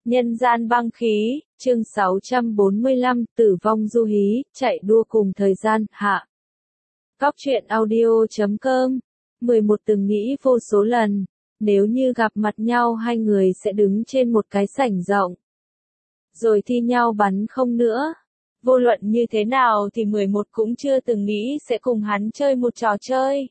Nhân gian băng khí, chương 645, tử vong du hí, chạy đua cùng thời gian, hạ. Góc truyện audio.com 11 từng nghĩ vô số lần, nếu như gặp mặt nhau hai người sẽ đứng trên một cái sảnh rộng. Rồi thi nhau bắn không nữa. Vô luận như thế nào thì 11 cũng chưa từng nghĩ sẽ cùng hắn chơi một trò chơi.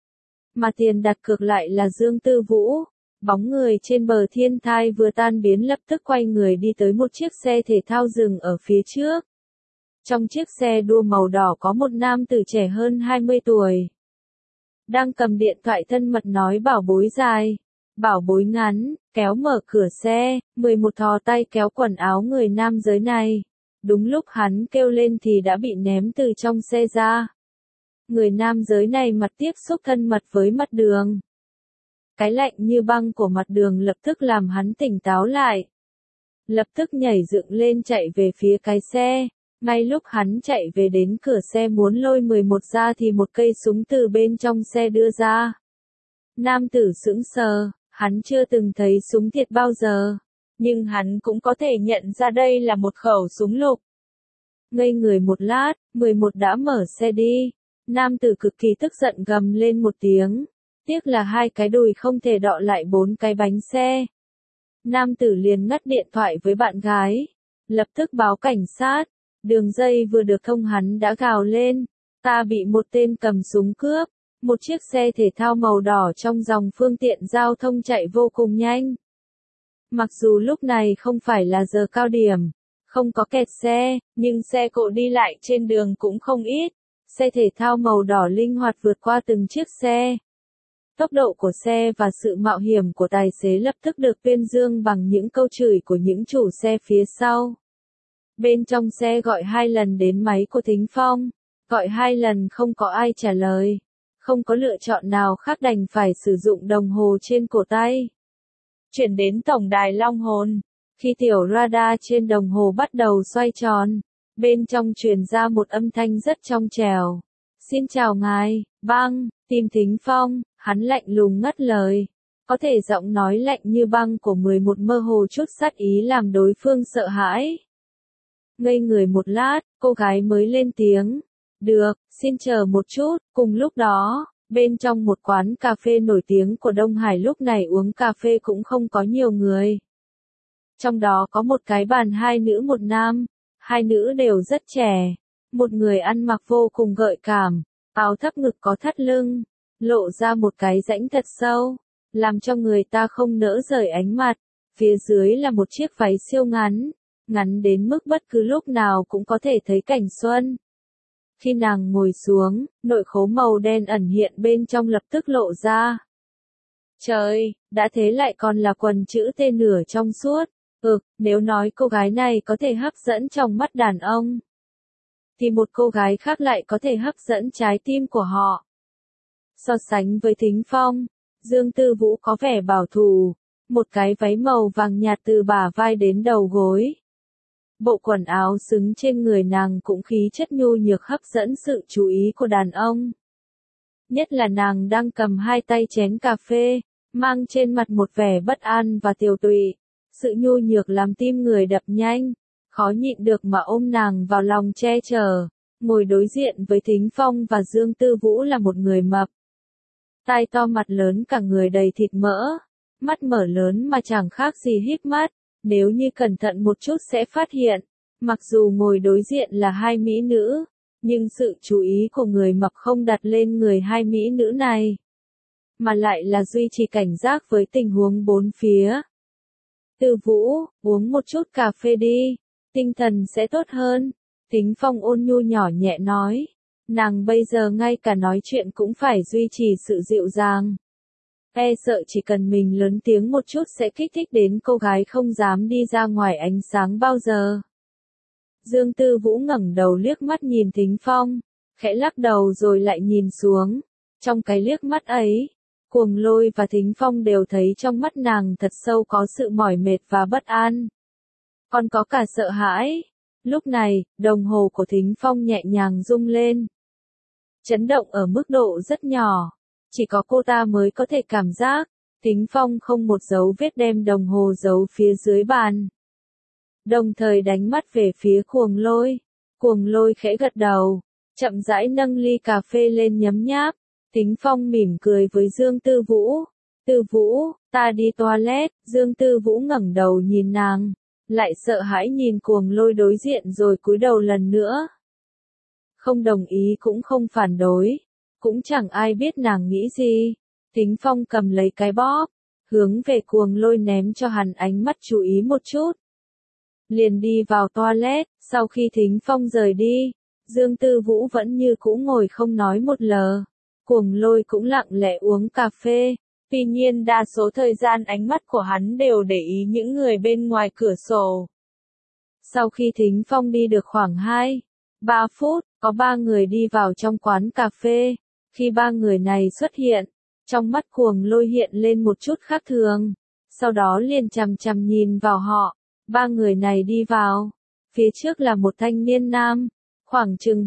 Mà tiền đặt cược lại là Dương Tư Vũ. Bóng người trên bờ thiên thai vừa tan biến lập tức quay người đi tới một chiếc xe thể thao dừng ở phía trước. Trong chiếc xe đua màu đỏ có một nam tử trẻ hơn 20 tuổi. Đang cầm điện thoại thân mật nói bảo bối dài, bảo bối ngắn, kéo mở cửa xe, 11 thò tay kéo quần áo người nam giới này. Đúng lúc hắn kêu lên thì đã bị ném từ trong xe ra. Người nam giới này mặt tiếp xúc thân mật với mặt đường. Cái lạnh như băng của mặt đường lập tức làm hắn tỉnh táo lại. Lập tức nhảy dựng lên chạy về phía cái xe. Ngay lúc hắn chạy về đến cửa xe muốn lôi 11 ra thì một cây súng từ bên trong xe đưa ra. Nam tử sững sờ, hắn chưa từng thấy súng thiệt bao giờ. Nhưng hắn cũng có thể nhận ra đây là một khẩu súng lục. Ngây người một lát, 11 đã mở xe đi. Nam tử cực kỳ tức giận gầm lên một tiếng. Tiếc là hai cái đùi không thể đọ lại 4 cái bánh xe. Nam tử liền ngắt điện thoại với bạn gái. Lập tức báo cảnh sát. Đường dây vừa được thông hắn đã gào lên. Ta bị một tên cầm súng cướp. Một chiếc xe thể thao màu đỏ trong dòng phương tiện giao thông chạy vô cùng nhanh. Mặc dù lúc này không phải là giờ cao điểm. Không có kẹt xe, nhưng xe cộ đi lại trên đường cũng không ít. Xe thể thao màu đỏ linh hoạt vượt qua từng chiếc xe. Tốc độ của xe và sự mạo hiểm của tài xế lập tức được tuyên dương bằng những câu chửi của những chủ xe phía sau. Bên trong xe gọi 2 lần đến máy của Thính Phong, gọi 2 lần không có ai trả lời. Không có lựa chọn nào khác đành phải sử dụng đồng hồ trên cổ tay. Chuyển đến tổng đài Long Hồn, khi tiểu radar trên đồng hồ bắt đầu xoay tròn, bên trong truyền ra một âm thanh rất trong trẻo. Xin chào ngài, băng, tìm Thính Phong. Hắn lạnh lùng ngắt lời. Có thể giọng nói lạnh như băng của 11 mơ hồ chút sát ý làm đối phương sợ hãi. Ngây người một lát, cô gái mới lên tiếng. Được, xin chờ một chút. Cùng lúc đó, bên trong một quán cà phê nổi tiếng của Đông Hải lúc này uống cà phê cũng không có nhiều người. Trong đó có một cái bàn 2 nữ một nam. 2 nữ đều rất trẻ. Một người ăn mặc vô cùng gợi cảm, áo thấp ngực có thắt lưng. Lộ ra một cái rãnh thật sâu, làm cho người ta không nỡ rời ánh mặt. Phía dưới là một chiếc váy siêu ngắn, ngắn đến mức bất cứ lúc nào cũng có thể thấy cảnh xuân. Khi nàng ngồi xuống, nội khố màu đen ẩn hiện bên trong lập tức lộ ra. Trời, đã thế lại còn là quần chữ T nửa trong suốt. Nếu nói cô gái này có thể hấp dẫn trong mắt đàn ông, thì một cô gái khác lại có thể hấp dẫn trái tim của họ. So sánh với Thính Phong, Dương Tư Vũ có vẻ bảo thủ, một cái váy màu vàng nhạt từ bả vai đến đầu gối. Bộ quần áo xứng trên người nàng cũng khí chất nhu nhược hấp dẫn sự chú ý của đàn ông. Nhất là nàng đang cầm 2 tay chén cà phê, mang trên mặt một vẻ bất an và tiều tụy. Sự nhu nhược làm tim người đập nhanh, khó nhịn được mà ôm nàng vào lòng che chở. Ngồi đối diện với Thính Phong và Dương Tư Vũ là một người mập. Tai to mặt lớn cả người đầy thịt mỡ, mắt mở lớn mà chẳng khác gì híp mắt, nếu như cẩn thận một chút sẽ phát hiện, mặc dù ngồi đối diện là 2 mỹ nữ, nhưng sự chú ý của người mập không đặt lên người 2 mỹ nữ này, mà lại là duy trì cảnh giác với tình huống bốn phía. Tư Vũ, uống một chút cà phê đi, tinh thần sẽ tốt hơn, Thính Phong ôn nhu nhỏ nhẹ nói. Nàng bây giờ ngay cả nói chuyện cũng phải duy trì sự dịu dàng. E sợ chỉ cần mình lớn tiếng một chút sẽ kích thích đến cô gái không dám đi ra ngoài ánh sáng bao giờ. Dương Tư Vũ ngẩng đầu liếc mắt nhìn Thính Phong, khẽ lắc đầu rồi lại nhìn xuống. Trong cái liếc mắt ấy, Cuồng Lôi và Thính Phong đều thấy trong mắt nàng thật sâu có sự mỏi mệt và bất an. Còn có cả sợ hãi. Lúc này, đồng hồ của Thính Phong nhẹ nhàng rung lên. Chấn động ở mức độ rất nhỏ, chỉ có cô ta mới có thể cảm giác. Thính Phong không một dấu vết đem đồng hồ giấu phía dưới bàn, đồng thời đánh mắt về phía Cuồng Lôi. Cuồng Lôi khẽ gật đầu, chậm rãi nâng ly cà phê lên nhấm nháp. Thính Phong mỉm cười với Dương Tư Vũ. Tư Vũ, ta đi toilet. Dương Tư Vũ ngẩng đầu nhìn nàng, lại sợ hãi nhìn Cuồng Lôi đối diện rồi cúi đầu lần nữa. Không đồng ý cũng không phản đối, cũng chẳng ai biết nàng nghĩ gì. Thính Phong cầm lấy cái bóp, hướng về Cuồng Lôi ném cho hắn ánh mắt chú ý một chút. Liền đi vào toilet. Sau khi Thính Phong rời đi, Dương Tư Vũ vẫn như cũ ngồi không nói một lời. Cuồng Lôi cũng lặng lẽ uống cà phê. Tuy nhiên đa số thời gian ánh mắt của hắn đều để ý những người bên ngoài cửa sổ. Sau khi Thính Phong đi được khoảng 2-3 phút, có 3 người đi vào trong quán cà phê. Khi 3 người này xuất hiện, trong mắt Cuồng Lôi hiện lên một chút khác thường. Sau đó liền chằm chằm nhìn vào họ. 3 người này đi vào. Phía trước là một thanh niên nam, khoảng chừng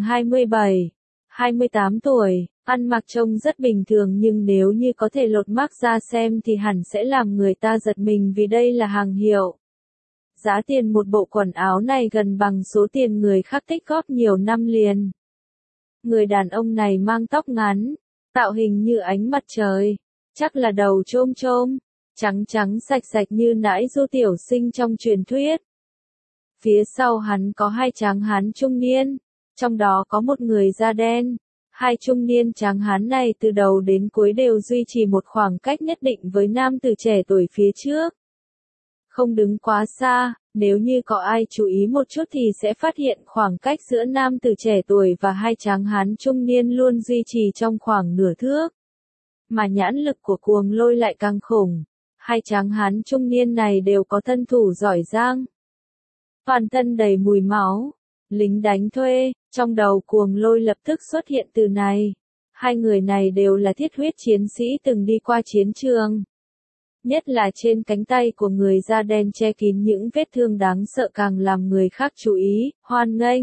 27-28 tuổi, ăn mặc trông rất bình thường nhưng nếu như có thể lột mắt ra xem thì hẳn sẽ làm người ta giật mình vì đây là hàng hiệu. Giá tiền một bộ quần áo này gần bằng số tiền người khác tích góp nhiều năm liền. Người đàn ông này mang tóc ngắn, tạo hình như ánh mặt trời, chắc là đầu chôm chôm, trắng trắng sạch sạch như nãi du tiểu sinh trong truyền thuyết. Phía sau hắn có 2 tráng hán trung niên, trong đó có một người da đen. 2 trung niên tráng hán này từ đầu đến cuối đều duy trì một khoảng cách nhất định với nam tử trẻ tuổi phía trước. Không đứng quá xa, nếu như có ai chú ý một chút thì sẽ phát hiện khoảng cách giữa nam tử trẻ tuổi và 2 tráng hán trung niên luôn duy trì trong khoảng nửa thước. Mà nhãn lực của Cuồng Lôi lại càng khủng. 2 tráng hán trung niên này đều có thân thủ giỏi giang. Toàn thân đầy mùi máu. Lính đánh thuê, trong đầu Cuồng Lôi lập tức xuất hiện từ này. 2 người này đều là thiết huyết chiến sĩ từng đi qua chiến trường. Nhất là trên cánh tay của người da đen che kín những vết thương đáng sợ càng làm người khác chú ý, hoan nghênh.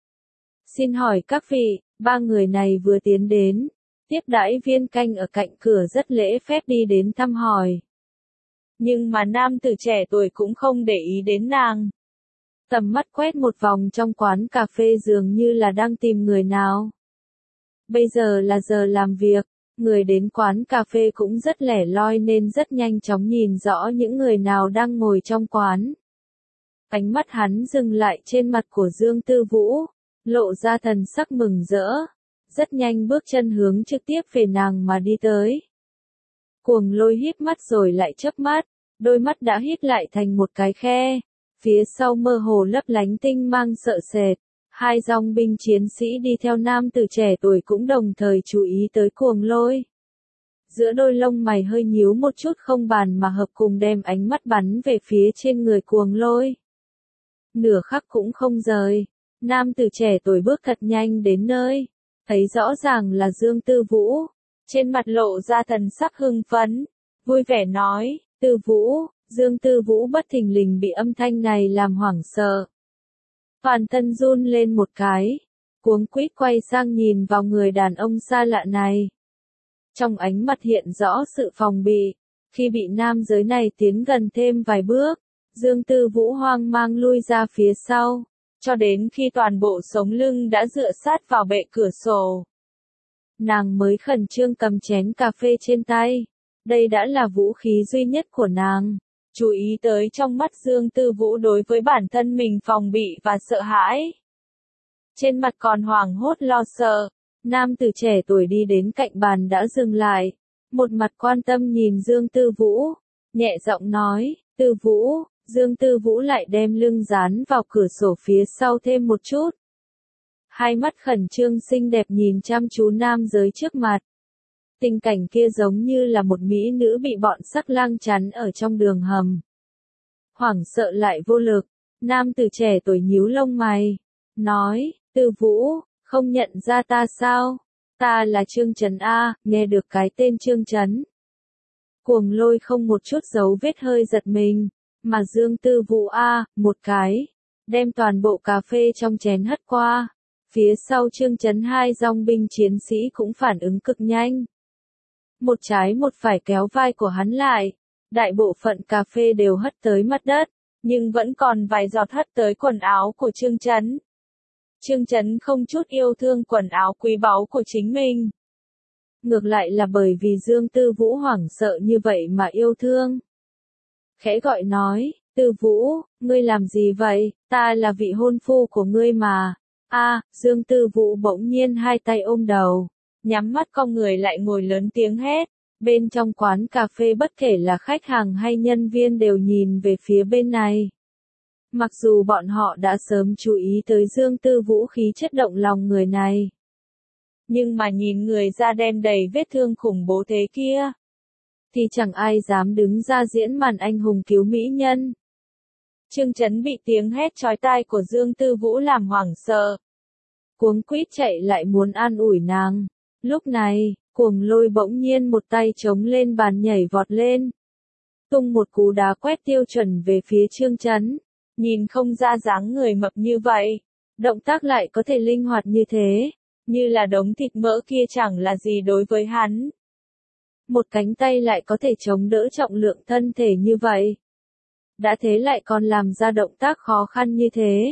Xin hỏi các vị, 3 người này vừa tiến đến. Tiếp đãi viên canh ở cạnh cửa rất lễ phép đi đến thăm hỏi. Nhưng mà nam tử trẻ tuổi cũng không để ý đến nàng. Tầm mắt quét một vòng trong quán cà phê dường như là đang tìm người nào. Bây giờ là giờ làm việc, người đến quán cà phê cũng rất lẻ loi nên rất nhanh chóng nhìn rõ những người nào đang ngồi trong quán. Ánh mắt hắn dừng lại trên mặt của Dương Tư Vũ, lộ ra thần sắc mừng rỡ. Rất nhanh bước chân hướng trực tiếp về nàng mà đi tới. Cuồng Lôi híp mắt rồi lại chớp mắt, đôi mắt đã híp lại thành một cái khe. Phía sau mơ hồ lấp lánh tinh mang sợ sệt. 2 dòng binh chiến sĩ đi theo nam tử trẻ tuổi cũng đồng thời chú ý tới Cuồng Lôi. Giữa đôi lông mày hơi nhíu một chút không bàn mà hợp cùng đem ánh mắt bắn về phía trên người Cuồng Lôi. Nửa khắc cũng không rời, nam tử trẻ tuổi bước thật nhanh đến nơi, thấy rõ ràng là Dương Tư Vũ, trên mặt lộ ra thần sắc hưng phấn, vui vẻ nói, Tư Vũ. Dương Tư Vũ bất thình lình bị âm thanh này làm hoảng sợ. Toàn thân run lên một cái, cuống quýt quay sang nhìn vào người đàn ông xa lạ này. Trong ánh mặt hiện rõ sự phòng bị, khi bị nam giới này tiến gần thêm vài bước, Dương Tư Vũ hoang mang lui ra phía sau, cho đến khi toàn bộ sống lưng đã dựa sát vào bệ cửa sổ. Nàng mới khẩn trương cầm chén cà phê trên tay, đây đã là vũ khí duy nhất của nàng. Chú ý tới trong mắt Dương Tư Vũ đối với bản thân mình phòng bị và sợ hãi. Trên mặt còn hoảng hốt lo sợ, nam tử trẻ tuổi đi đến cạnh bàn đã dừng lại, một mặt quan tâm nhìn Dương Tư Vũ, nhẹ giọng nói, Tư Vũ. Dương Tư Vũ lại đem lưng dán vào cửa sổ phía sau thêm một chút. 2 mắt khẩn trương xinh đẹp nhìn chăm chú nam giới trước mặt. Tình cảnh kia giống như là một mỹ nữ bị bọn sắc lang chắn ở trong đường hầm. Hoảng sợ lại vô lực, nam tử trẻ tuổi nhíu lông mày, nói, Tư Vũ, không nhận ra ta sao? Ta là Trương Trấn A, nghe được cái tên Trương Trấn. Cuồng Lôi không một chút dấu vết hơi giật mình, mà Dương Tư Vũ A, một cái, đem toàn bộ cà phê trong chén hất qua. Phía sau Trương Trấn 2 dòng binh chiến sĩ cũng phản ứng cực nhanh. Một trái một phải kéo vai của hắn lại, đại bộ phận cà phê đều hất tới mặt đất, nhưng vẫn còn vài giọt hất tới quần áo của Trương Chấn. Trương Chấn không chút yêu thương quần áo quý báu của chính mình. Ngược lại là bởi vì Dương Tư Vũ hoảng sợ như vậy mà yêu thương. Khẽ gọi nói, Tư Vũ, ngươi làm gì vậy, ta là vị hôn phu của ngươi mà. Dương Tư Vũ bỗng nhiên hai tay ôm đầu, nhắm mắt cong người lại ngồi lớn tiếng hét. Bên trong quán cà phê bất kể là khách hàng hay nhân viên đều nhìn về phía bên này. Mặc dù bọn họ đã sớm chú ý tới Dương Tư Vũ khí chất động lòng người này. Nhưng mà nhìn người da đen đầy vết thương khủng bố thế kia, thì chẳng ai dám đứng ra diễn màn anh hùng cứu mỹ nhân. Trương Chấn bị tiếng hét chói tai của Dương Tư Vũ làm hoảng sợ. Cuống quýt chạy lại muốn an ủi nàng. Lúc này, Cuồng Lôi bỗng nhiên một tay chống lên bàn nhảy vọt lên. Tung một cú đá quét tiêu chuẩn về phía Trương Chấn. Nhìn không ra dáng người mập như vậy. Động tác lại có thể linh hoạt như thế. Như là đống thịt mỡ kia chẳng là gì đối với hắn. Một cánh tay lại có thể chống đỡ trọng lượng thân thể như vậy. Đã thế lại còn làm ra động tác khó khăn như thế.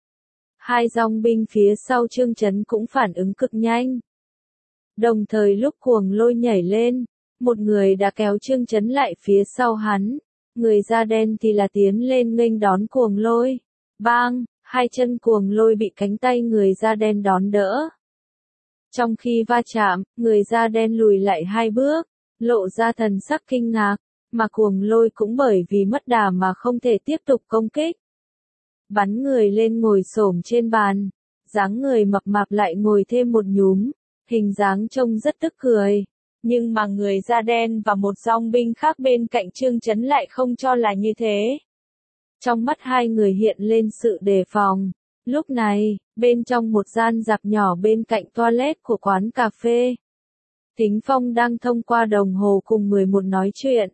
Hai dòng binh phía sau Trương Chấn cũng phản ứng cực nhanh. Đồng thời lúc Cuồng Lôi nhảy lên, một người đã kéo Trương Chấn lại phía sau hắn. Người da đen thì là tiến lên nghênh đón Cuồng Lôi. Bang, hai chân Cuồng Lôi bị cánh tay người da đen đón đỡ. Trong khi va chạm, người da đen lùi lại hai bước, lộ ra thần sắc kinh ngạc, mà Cuồng Lôi cũng bởi vì mất đà mà không thể tiếp tục công kích. Bắn người lên ngồi xổm trên bàn, dáng người mập mạp lại ngồi thêm một nhúm, hình dáng trông rất tức cười. Nhưng mà người da đen và một dòng binh khác bên cạnh Trương Chấn lại không cho là như thế. Trong mắt hai người hiện lên sự đề phòng. Lúc này, bên trong một gian rạp nhỏ bên cạnh toilet của quán cà phê, Thính Phong đang thông qua đồng hồ cùng 11 nói chuyện.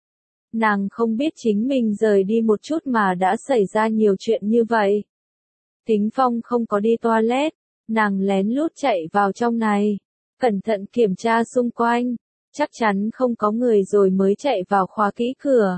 Nàng không biết chính mình rời đi một chút mà đã xảy ra nhiều chuyện như vậy. Thính Phong không có đi toilet, nàng lén lút chạy vào trong này, cẩn thận kiểm tra xung quanh, chắc chắn không có người rồi mới chạy vào khóa kỹ cửa.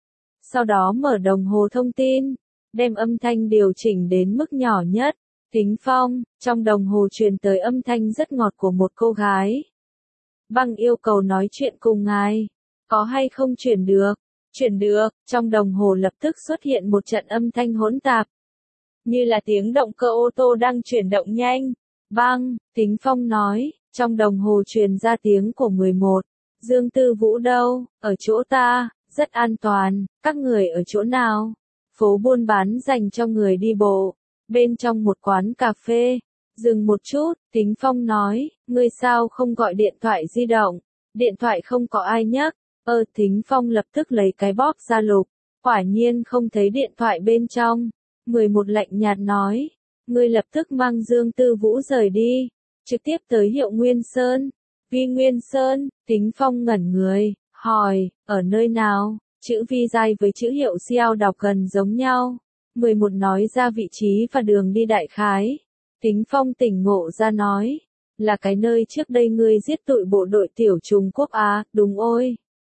Sau đó mở đồng hồ thông tin, đem âm thanh điều chỉnh đến mức nhỏ nhất. Thính Phong, trong đồng hồ truyền tới âm thanh rất ngọt của một cô gái. Băng yêu cầu nói chuyện cùng ngài. Có hay không chuyển được? Chuyển được, trong đồng hồ lập tức xuất hiện một trận âm thanh hỗn tạp. Như là tiếng động cơ ô tô đang chuyển động nhanh. Băng, Thính Phong nói, trong đồng hồ truyền ra tiếng của 11. Dương Tư Vũ đâu? Ở chỗ ta, rất an toàn, các người ở chỗ nào? Phố buôn bán dành cho người đi bộ. Bên trong một quán cà phê. Dừng một chút, Thính Phong nói, ngươi sao không gọi điện thoại di động? Điện thoại không có ai nhấc. Thính Phong lập tức lấy cái bóp ra lục. Quả nhiên không thấy điện thoại bên trong. 11 lạnh nhạt nói, ngươi lập tức mang Dương Tư Vũ rời đi. Trực tiếp tới Hiệu Nguyên Sơn. Vi Nguyên Sơn, Thính Phong ngẩn người, hỏi, ở nơi nào? Chữ Vi dai với chữ Hiệu Xiao đọc gần giống nhau. 11 nói ra vị trí và đường đi đại khái. Thính Phong tỉnh ngộ ra nói, là cái nơi trước đây ngươi giết tụi bộ đội tiểu Trung Quốc à, đúng ôi.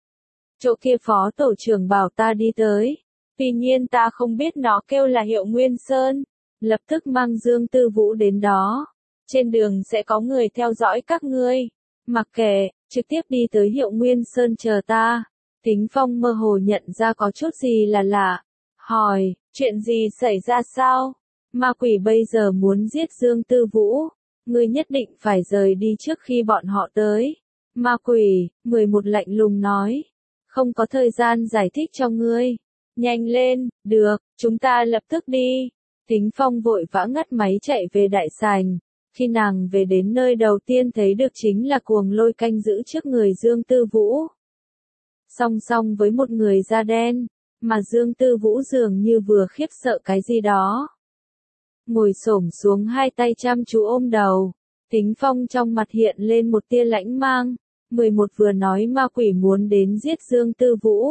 Chỗ kia phó tổ trưởng bảo ta đi tới. Tuy nhiên ta không biết nó kêu là Hiệu Nguyên Sơn. Lập tức mang Dương Tư Vũ đến đó. Trên đường sẽ có người theo dõi các ngươi. Mặc kệ, trực tiếp đi tới Hiệu Nguyên Sơn chờ ta. Thính Phong mơ hồ nhận ra có chút gì là lạ. Hỏi, chuyện gì xảy ra sao? Ma quỷ bây giờ muốn giết Dương Tư Vũ. Ngươi nhất định phải rời đi trước khi bọn họ tới. Ma quỷ, 11 lạnh lùng nói. Không có thời gian giải thích cho ngươi. Nhanh lên, được, chúng ta lập tức đi. Thính Phong vội vã ngắt máy chạy về đại sảnh. Khi nàng về đến nơi đầu tiên thấy được chính là Cuồng Lôi canh giữ trước người Dương Tư Vũ. Song song với một người da đen, mà Dương Tư Vũ dường như vừa khiếp sợ cái gì đó. Ngồi xổm xuống hai tay chăm chú ôm đầu. Thính Phong trong mặt hiện lên một tia lãnh mang. 11 vừa nói ma quỷ muốn đến giết Dương Tư Vũ.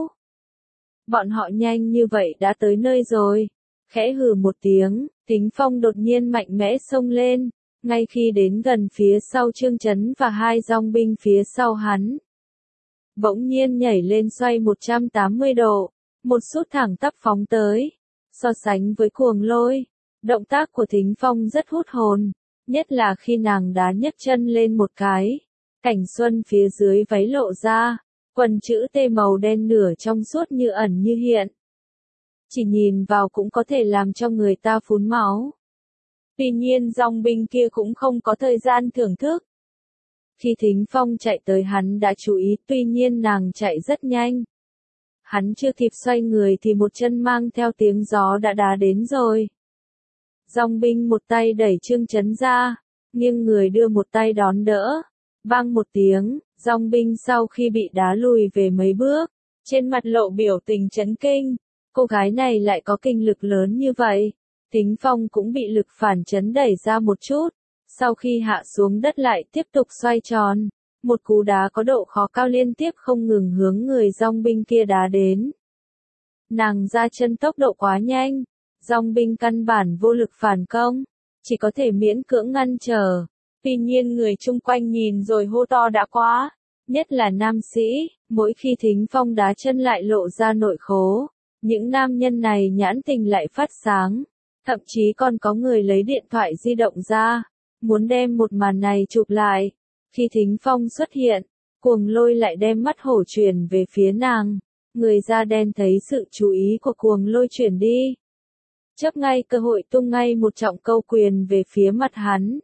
Bọn họ nhanh như vậy đã tới nơi rồi. Khẽ hừ một tiếng, Thính Phong đột nhiên mạnh mẽ xông lên. Ngay khi đến gần phía sau Trương Chấn và hai dòng binh phía sau hắn. Bỗng nhiên nhảy lên xoay 180 độ. một sút thẳng tắp phóng tới. So sánh với Cuồng Lôi, động tác của Thính Phong rất hút hồn, nhất là khi nàng đá nhấc chân lên một cái, cảnh xuân phía dưới váy lộ ra, quần chữ T màu đen nửa trong suốt như ẩn như hiện. Chỉ nhìn vào cũng có thể làm cho người ta phun máu. Tuy nhiên dòng binh kia cũng không có thời gian thưởng thức. Khi Thính Phong chạy tới hắn đã chú ý, tuy nhiên nàng chạy rất nhanh. Hắn chưa kịp xoay người thì một chân mang theo tiếng gió đã đá đến rồi. Dòng binh một tay đẩy Trương Chấn ra, nghiêng người đưa một tay đón đỡ. Vang một tiếng, dòng binh sau khi bị đá lùi về mấy bước, trên mặt lộ biểu tình chấn kinh. Cô gái này lại có kinh lực lớn như vậy. Thính Phong cũng bị lực phản chấn đẩy ra một chút. Sau khi hạ xuống đất lại tiếp tục xoay tròn. Một cú đá có độ khó cao liên tiếp không ngừng hướng người dòng binh kia đá đến. Nàng ra chân tốc độ quá nhanh. Dòng binh căn bản vô lực phản công. Chỉ có thể miễn cưỡng ngăn trở. Tuy nhiên người chung quanh nhìn rồi hô to đã quá. Nhất là nam sĩ, mỗi khi Thính Phong đá chân lại lộ ra nội khố. Những nam nhân này nhãn tình lại phát sáng. Thậm chí còn có người lấy điện thoại di động ra. Muốn đem một màn này chụp lại. Khi Thính Phong xuất hiện, Cuồng Lôi lại đem mắt hổ chuyển về phía nàng. Người da đen thấy sự chú ý của Cuồng Lôi chuyển đi. Chớp ngay cơ hội tung ngay một trọng câu quyền về phía mặt hắn.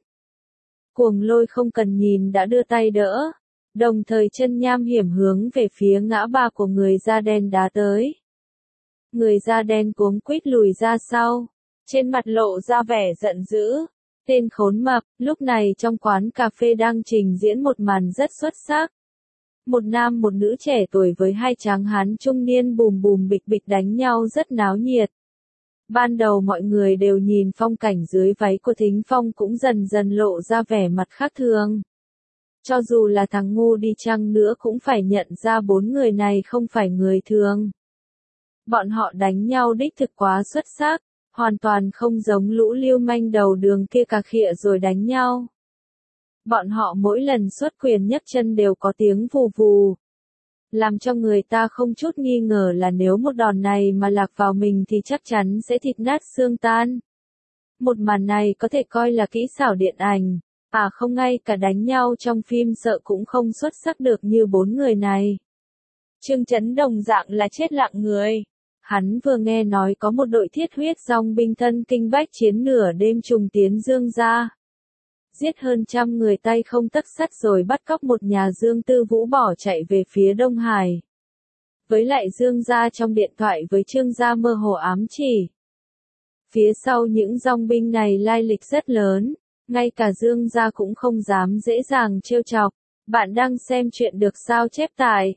Cuồng Lôi không cần nhìn đã đưa tay đỡ. Đồng thời chân nham hiểm hướng về phía ngã ba của người da đen đá tới. Người da đen cuống quýt lùi ra sau. Trên mặt lộ ra vẻ giận dữ. Tên khốn mập, lúc này trong quán cà phê đang trình diễn một màn rất xuất sắc. Một nam một nữ trẻ tuổi với hai tráng hán trung niên bùm bùm bịch bịch đánh nhau rất náo nhiệt. Ban đầu mọi người đều nhìn phong cảnh dưới váy của Thính Phong cũng dần dần lộ ra vẻ mặt khác thường. Cho dù là thằng ngu đi chăng nữa cũng phải nhận ra bốn người này không phải người thường. Bọn họ đánh nhau đích thực quá xuất sắc. Hoàn toàn không giống lũ lưu manh đầu đường kia cà khịa rồi đánh nhau. Bọn họ mỗi lần xuất quyền nhấc chân đều có tiếng vù vù. Làm cho người ta không chút nghi ngờ là nếu một đòn này mà lạc vào mình thì chắc chắn sẽ thịt nát xương tan. Một màn này có thể coi là kỹ xảo điện ảnh. Không, ngay cả đánh nhau trong phim sợ cũng không xuất sắc được như bốn người này. Trương Chấn đồng dạng là chết lặng người. Hắn vừa nghe nói có một đội thiết huyết dòng binh thân kinh bách chiến nửa đêm trùng tiến Dương gia. Giết hơn 100 người tay không tấc sắt rồi bắt cóc một nhà Dương Tư Vũ bỏ chạy về phía Đông Hải. Với lại Dương gia trong điện thoại với Trương gia mơ hồ ám chỉ. Phía sau những dòng binh này lai lịch rất lớn, ngay cả Dương gia cũng không dám dễ dàng trêu chọc. Bạn đang xem chuyện được sao chép tại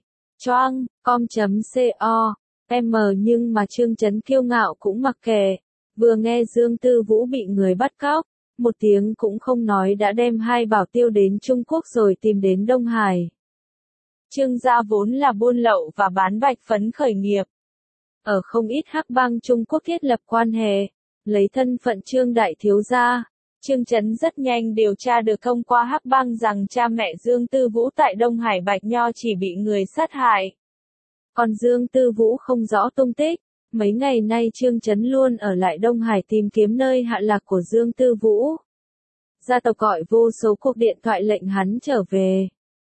choang.com.co. Nhưng mà Trương Chấn kiêu ngạo cũng mặc kệ. Vừa nghe Dương Tư Vũ bị người bắt cóc, một tiếng cũng không nói đã đem hai bảo tiêu đến Trung Quốc rồi tìm đến Đông Hải. Trương gia vốn là buôn lậu và bán bạch phấn khởi nghiệp. Ở không ít hắc bang Trung Quốc thiết lập quan hệ, lấy thân phận Trương đại thiếu gia. Trương Chấn rất nhanh điều tra được thông qua hắc bang rằng cha mẹ Dương Tư Vũ tại Đông Hải Bạch Nho chỉ bị người sát hại. Còn Dương Tư Vũ không rõ tung tích. Mấy ngày nay Trương Chấn luôn ở lại Đông Hải tìm kiếm nơi hạ lạc của Dương Tư Vũ. Gia tộc gọi vô số cuộc điện thoại lệnh hắn trở về.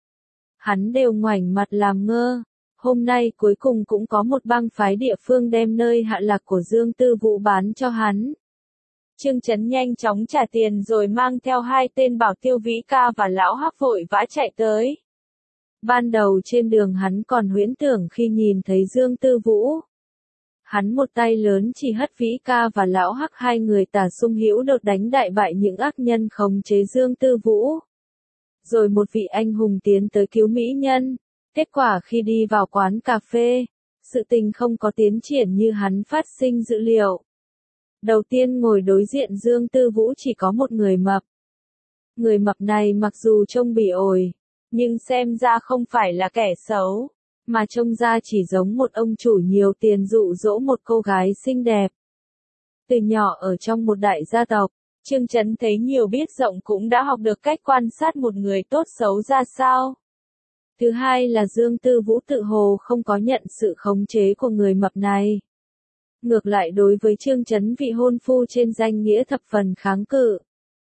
Hắn đều ngoảnh mặt làm ngơ. Hôm nay cuối cùng cũng có một bang phái địa phương đem nơi hạ lạc của Dương Tư Vũ bán cho hắn. Trương Chấn nhanh chóng trả tiền rồi mang theo hai tên bảo tiêu Vĩ Ca và Lão Hắc vội vã chạy tới. Ban đầu trên đường hắn còn huyễn tưởng khi nhìn thấy Dương Tư Vũ. Hắn một tay lớn chỉ hất Vĩ Ca và Lão Hắc, hai người tả sung hữu đột đánh đại bại những ác nhân khống chế Dương Tư Vũ. Rồi một vị anh hùng tiến tới cứu mỹ nhân. Kết quả khi đi vào quán cà phê, sự tình không có tiến triển như hắn phát sinh dự liệu. Đầu tiên ngồi đối diện Dương Tư Vũ chỉ có một người mập. Người mập này mặc dù trông bỉ ổi, nhưng xem ra không phải là kẻ xấu, mà trông ra chỉ giống một ông chủ nhiều tiền dụ dỗ một cô gái xinh đẹp. Từ nhỏ ở trong một đại gia tộc, Trương Chấn thấy nhiều biết rộng cũng đã học được cách quan sát một người tốt xấu ra sao. Thứ hai là Dương Tư Vũ tự hồ không có nhận sự khống chế của người mập này. Ngược lại đối với Trương Chấn vị hôn phu trên danh nghĩa thập phần kháng cự.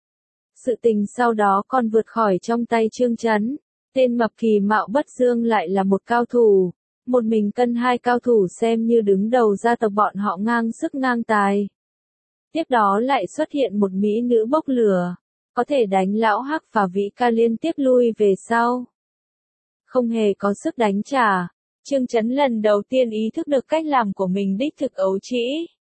Sự tình sau đó còn vượt khỏi trong tay Trương Chấn. Tên mập kỳ mạo Bất Dương lại là một cao thủ. Một mình cân hai cao thủ xem như đứng đầu gia tộc bọn họ ngang sức ngang tài. Tiếp đó lại xuất hiện một mỹ nữ bốc lửa. Có thể đánh lão Hắc và Vĩ Ca liên tiếp lui về sau. Không hề có sức đánh trả. Trương Chấn lần đầu tiên ý thức được cách làm của mình đích thực ấu trĩ.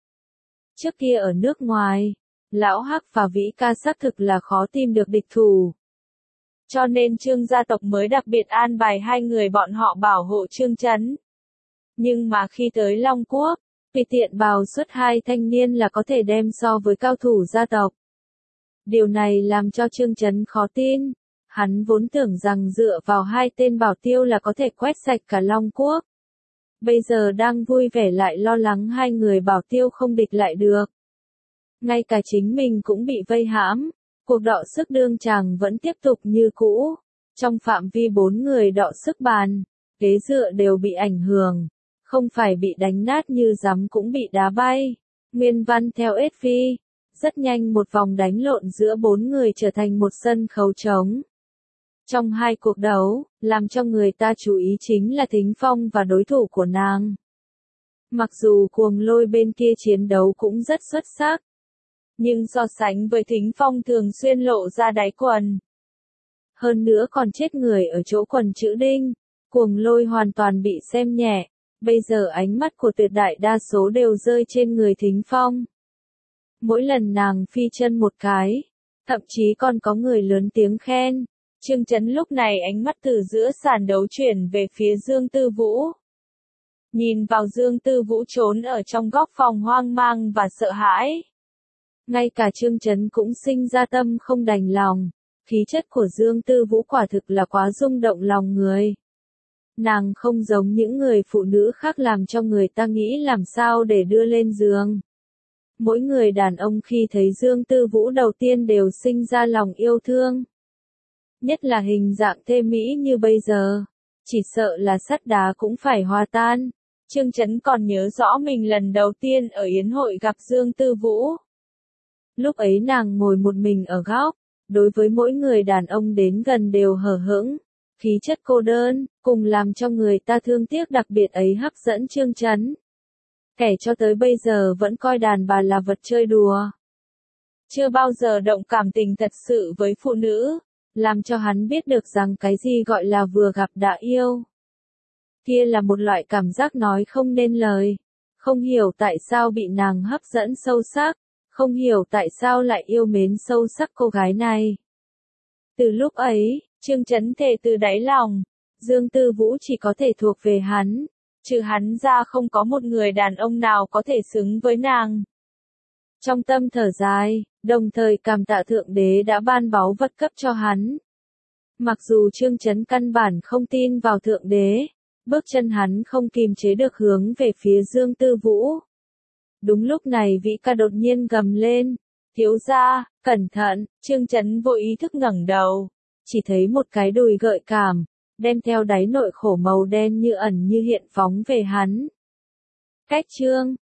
Trước kia ở nước ngoài, lão Hắc và Vĩ Ca xác thực là khó tìm được địch thủ. Cho nên Trương gia tộc mới đặc biệt an bài hai người bọn họ bảo hộ Trương Chấn. Nhưng mà khi tới Long Quốc, tùy tiện bào xuất hai thanh niên là có thể đem so với cao thủ gia tộc. Điều này làm cho Trương Chấn khó tin. Hắn vốn tưởng rằng dựa vào hai tên bảo tiêu là có thể quét sạch cả Long Quốc. Bây giờ đang vui vẻ lại lo lắng hai người bảo tiêu không địch lại được. Ngay cả chính mình cũng bị vây hãm. Cuộc đọ sức đương chàng vẫn tiếp tục như cũ. Trong phạm vi 4 người đọ sức bàn, ghế dựa đều bị ảnh hưởng. Không phải bị đánh nát như rắm cũng bị đá bay. Nguyên văn theo SV. Rất nhanh một vòng đánh lộn giữa 4 người trở thành một sân khấu trống. Trong hai cuộc đấu, làm cho người ta chú ý chính là Thính Phong và đối thủ của nàng. Mặc dù Cuồng Lôi bên kia chiến đấu cũng rất xuất sắc. Nhưng so sánh với Thính Phong thường xuyên lộ ra đáy quần. Hơn nữa còn chết người ở chỗ quần chữ đinh. Cuồng Lôi hoàn toàn bị xem nhẹ. Bây giờ ánh mắt của tuyệt đại đa số đều rơi trên người Thính Phong. Mỗi lần nàng phi chân một cái, thậm chí còn có người lớn tiếng khen. Trương Chấn lúc này ánh mắt từ giữa sàn đấu chuyển về phía Dương Tư Vũ. Nhìn vào Dương Tư Vũ trốn ở trong góc phòng hoang mang và sợ hãi. Ngay cả Trương Chấn cũng sinh ra tâm không đành lòng. Khí chất của Dương Tư Vũ quả thực là quá rung động lòng người. Nàng không giống những người phụ nữ khác làm cho người ta nghĩ làm sao để đưa lên giường. Mỗi người đàn ông khi thấy Dương Tư Vũ đầu tiên đều sinh ra lòng yêu thương. Nhất là hình dạng thê mỹ như bây giờ. Chỉ sợ là sắt đá cũng phải hòa tan. Trương Chấn còn nhớ rõ mình lần đầu tiên ở yến hội gặp Dương Tư Vũ. Lúc ấy nàng ngồi một mình ở góc. Đối với mỗi người đàn ông đến gần đều hờ hững. Khí chất cô đơn, cùng làm cho người ta thương tiếc đặc biệt ấy hấp dẫn Trương Chấn. Kẻ cho tới bây giờ vẫn coi đàn bà là vật chơi đùa. Chưa bao giờ động cảm tình thật sự với phụ nữ, làm cho hắn biết được rằng cái gì gọi là vừa gặp đã yêu. Kia là một loại cảm giác nói không nên lời. Không hiểu tại sao bị nàng hấp dẫn sâu sắc, không hiểu tại sao lại yêu mến sâu sắc cô gái này. Từ lúc ấy, Trương Chấn thề từ đáy lòng, Dương Tư Vũ chỉ có thể thuộc về hắn. Trừ hắn ra không có một người đàn ông nào có thể xứng với nàng. Trong tâm thở dài, đồng thời cảm tạ Thượng Đế đã ban báu vật cấp cho hắn. Mặc dù Trương Chấn căn bản không tin vào Thượng Đế, bước chân hắn không kìm chế được hướng về phía Dương Tư Vũ. Đúng lúc này Vĩ Ca đột nhiên gầm lên, thiếu gia, cẩn thận, Trương Chấn vô ý thức ngẩng đầu, chỉ thấy một cái đùi gợi cảm, đem theo đáy nội khổ màu đen như ẩn như hiện phóng về hắn. Cách chương